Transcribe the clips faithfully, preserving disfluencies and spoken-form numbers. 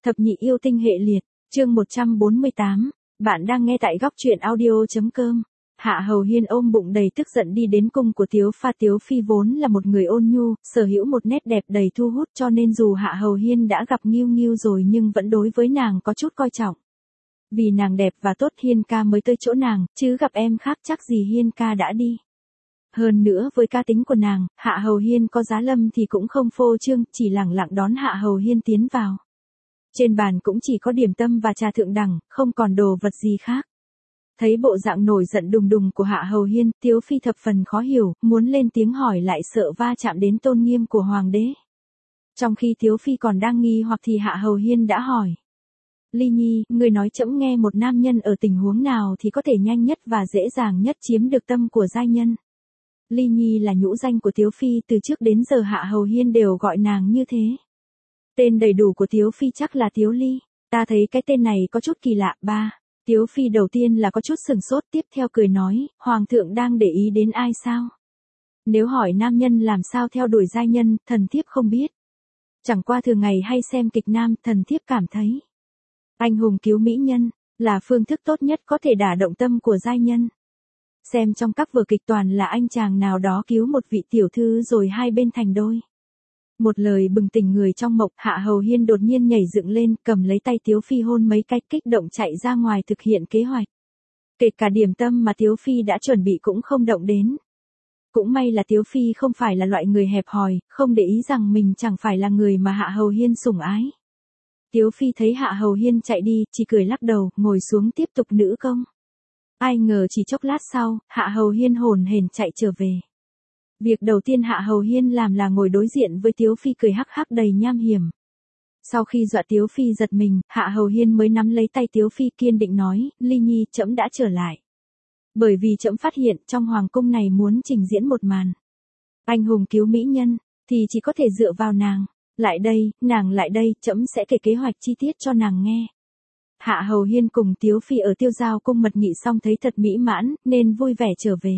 Thập nhị yêu tinh hệ liệt, chương một trăm bốn mươi tám, bạn đang nghe tại góc truyện audio.com. Hạ Hầu Hiên ôm bụng đầy tức giận đi đến cung của Tiếu Pha. Tiếu Phi vốn là một người ôn nhu, sở hữu một nét đẹp đầy thu hút, cho nên dù Hạ Hầu Hiên đã gặp Nghiêu Nghiêu rồi nhưng vẫn đối với nàng có chút coi trọng. Vì nàng đẹp và tốt Hiên ca mới tới chỗ nàng, chứ gặp em khác chắc gì Hiên ca đã đi. Hơn nữa với cá tính của nàng, Hạ Hầu Hiên có giá lâm thì cũng không phô trương, chỉ lẳng lặng đón Hạ Hầu Hiên tiến vào. Trên bàn cũng chỉ có điểm tâm và trà thượng đẳng, không còn đồ vật gì khác. Thấy bộ dạng nổi giận đùng đùng của Hạ Hầu Hiên, Tiếu Phi thập phần khó hiểu, muốn lên tiếng hỏi lại sợ va chạm đến tôn nghiêm của Hoàng đế. Trong khi Tiếu Phi còn đang nghi hoặc thì Hạ Hầu Hiên đã hỏi. Ly Nhi, người nói trẫm nghe một nam nhân ở tình huống nào thì có thể nhanh nhất và dễ dàng nhất chiếm được tâm của giai nhân. Ly Nhi là nhũ danh của Tiếu Phi, từ trước đến giờ Hạ Hầu Hiên đều gọi nàng như thế. Tên đầy đủ của Tiếu Phi chắc là Tiếu Ly, ta thấy cái tên này có chút kỳ lạ. Ba, Tiếu Phi đầu tiên là có chút sừng sốt, tiếp theo cười nói, Hoàng thượng đang để ý đến ai sao? Nếu hỏi nam nhân làm sao theo đuổi giai nhân, thần thiếp không biết. Chẳng qua thường ngày hay xem kịch nam, thần thiếp cảm thấy anh hùng cứu mỹ nhân là phương thức tốt nhất có thể đả động tâm của giai nhân. Xem trong các vở kịch toàn là anh chàng nào đó cứu một vị tiểu thư rồi hai bên thành đôi. Một lời bừng tỉnh người trong mộng, Hạ Hầu Hiên đột nhiên nhảy dựng lên, cầm lấy tay Tiếu Phi hôn mấy cái, kích động chạy ra ngoài thực hiện kế hoạch. Kể cả điểm tâm mà Tiếu Phi đã chuẩn bị cũng không động đến. Cũng may là Tiếu Phi không phải là loại người hẹp hòi, không để ý rằng mình chẳng phải là người mà Hạ Hầu Hiên sủng ái. Tiếu Phi thấy Hạ Hầu Hiên chạy đi, chỉ cười lắc đầu, ngồi xuống tiếp tục nữ công. Ai ngờ chỉ chốc lát sau, Hạ Hầu Hiên hồn hển chạy trở về. Việc đầu tiên Hạ Hầu Hiên làm là ngồi đối diện với Tiếu Phi cười hắc hắc đầy nham hiểm. Sau khi dọa Tiếu Phi giật mình, Hạ Hầu Hiên mới nắm lấy tay Tiếu Phi kiên định nói, Ly Nhi, trẫm đã trở lại. Bởi vì trẫm phát hiện trong hoàng cung này muốn trình diễn một màn anh hùng cứu mỹ nhân, thì chỉ có thể dựa vào nàng. Lại đây, nàng lại đây, trẫm sẽ kể kế hoạch chi tiết cho nàng nghe. Hạ Hầu Hiên cùng Tiếu Phi ở Tiêu Giao cung mật nghị xong thấy thật mỹ mãn, nên vui vẻ trở về.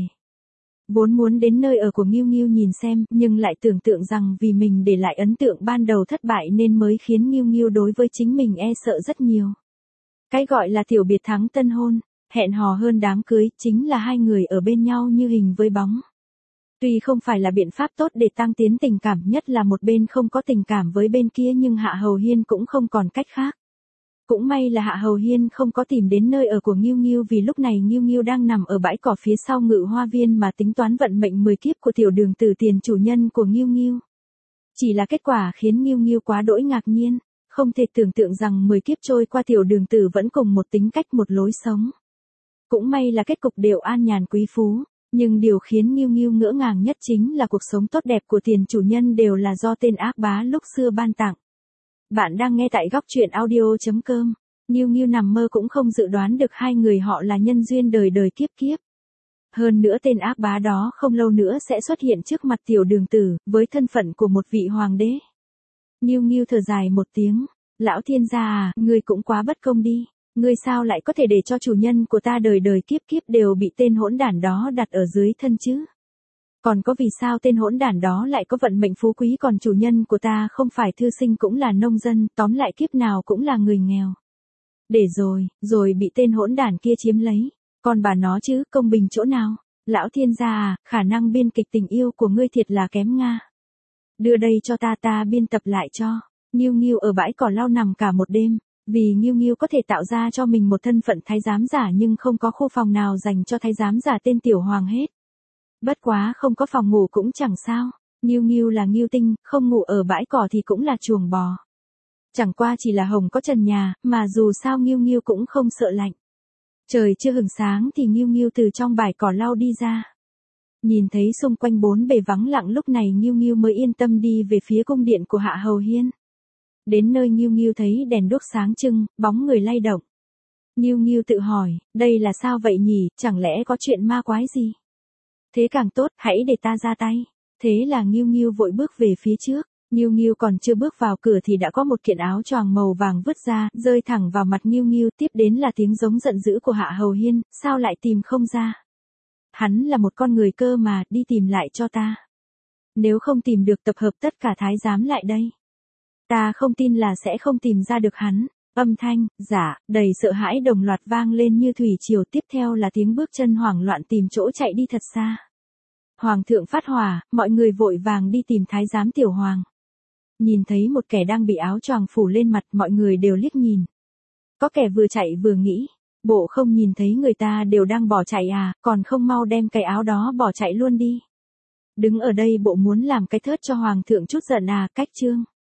Vốn muốn đến nơi ở của Nghiêu Nghiêu nhìn xem, nhưng lại tưởng tượng rằng vì mình để lại ấn tượng ban đầu thất bại nên mới khiến Nghiêu Nghiêu đối với chính mình e sợ rất nhiều. Cái gọi là tiểu biệt thắng tân hôn, hẹn hò hơn đám cưới, chính là hai người ở bên nhau như hình với bóng. Tuy không phải là biện pháp tốt để tăng tiến tình cảm, nhất là một bên không có tình cảm với bên kia, nhưng Hạ Hầu Hiên cũng không còn cách khác. Cũng may là Hạ Hầu Hiên không có tìm đến nơi ở của Nghiêu Nghiêu, vì lúc này Nghiêu Nghiêu đang nằm ở bãi cỏ phía sau Ngự Hoa Viên mà tính toán vận mệnh mười kiếp của tiểu đường tử tiền chủ nhân của Nghiêu Nghiêu. Chỉ là kết quả khiến Nghiêu Nghiêu quá đỗi ngạc nhiên, không thể tưởng tượng rằng mười kiếp trôi qua tiểu đường tử vẫn cùng một tính cách một lối sống. Cũng may là kết cục đều an nhàn quý phú, nhưng điều khiến Nghiêu Nghiêu ngỡ ngàng nhất chính là cuộc sống tốt đẹp của tiền chủ nhân đều là do tên ác bá lúc xưa ban tặng. Bạn đang nghe tại góc truyện audio.com. Nghiêu Nghiêu nằm mơ cũng không dự đoán được hai người họ là nhân duyên đời đời kiếp kiếp. Hơn nữa tên ác bá đó không lâu nữa sẽ xuất hiện trước mặt tiểu đường tử, với thân phận của một vị hoàng đế. Nghiêu Nghiêu thở dài một tiếng, lão thiên gia à, ngươi cũng quá bất công đi. Ngươi sao lại có thể để cho chủ nhân của ta đời đời kiếp kiếp đều bị tên hỗn đản đó đặt ở dưới thân chứ? Còn có vì sao tên hỗn đản đó lại có vận mệnh phú quý, còn chủ nhân của ta không phải thư sinh cũng là nông dân, tóm lại kiếp nào cũng là người nghèo. Để rồi, rồi bị tên hỗn đản kia chiếm lấy. Còn bà nó chứ, công bình chỗ nào? Lão thiên gia à, khả năng biên kịch tình yêu của ngươi thiệt là kém nga. Đưa đây cho ta, ta biên tập lại cho. Nghiêu Nghiêu ở bãi cỏ lau nằm cả một đêm. Vì Nghiêu Nghiêu có thể tạo ra cho mình một thân phận thái giám giả, nhưng không có khu phòng nào dành cho thái giám giả tên tiểu hoàng hết. Bất quá không có phòng ngủ cũng chẳng sao, Nghiêu Nghiêu là Nghiêu tinh, không ngủ ở bãi cỏ thì cũng là chuồng bò. Chẳng qua chỉ là hồng có trần nhà, mà dù sao Nghiêu Nghiêu cũng không sợ lạnh. Trời chưa hừng sáng thì Nghiêu Nghiêu từ trong bãi cỏ lau đi ra. Nhìn thấy xung quanh bốn bề vắng lặng, lúc này Nghiêu Nghiêu mới yên tâm đi về phía cung điện của Hạ Hầu Hiên. Đến nơi Nghiêu Nghiêu thấy đèn đuốc sáng trưng, bóng người lay động. Nghiêu Nghiêu tự hỏi, đây là sao vậy nhỉ, chẳng lẽ có chuyện ma quái gì? Thế càng tốt, hãy để ta ra tay. Thế là Nghiêu Nghiêu vội bước về phía trước. Nghiêu Nghiêu còn chưa bước vào cửa thì đã có một kiện áo choàng màu vàng vứt ra, rơi thẳng vào mặt Nghiêu Nghiêu, tiếp đến là tiếng giống giận dữ của Hạ Hầu Hiên, sao lại tìm không ra? Hắn là một con người cơ mà, đi tìm lại cho ta. Nếu không tìm được tập hợp tất cả thái giám lại đây. Ta không tin là sẽ không tìm ra được hắn. Âm thanh, giả, đầy sợ hãi đồng loạt vang lên như thủy triều, tiếp theo là tiếng bước chân hoảng loạn tìm chỗ chạy đi thật xa. Hoàng thượng phát hỏa, mọi người vội vàng đi tìm thái giám tiểu hoàng. Nhìn thấy một kẻ đang bị áo choàng phủ lên mặt, mọi người đều liếc nhìn. Có kẻ vừa chạy vừa nghĩ, bộ không nhìn thấy người ta đều đang bỏ chạy à, còn không mau đem cái áo đó bỏ chạy luôn đi. Đứng ở đây bộ muốn làm cái thớt cho hoàng thượng chút giận à, cách chương.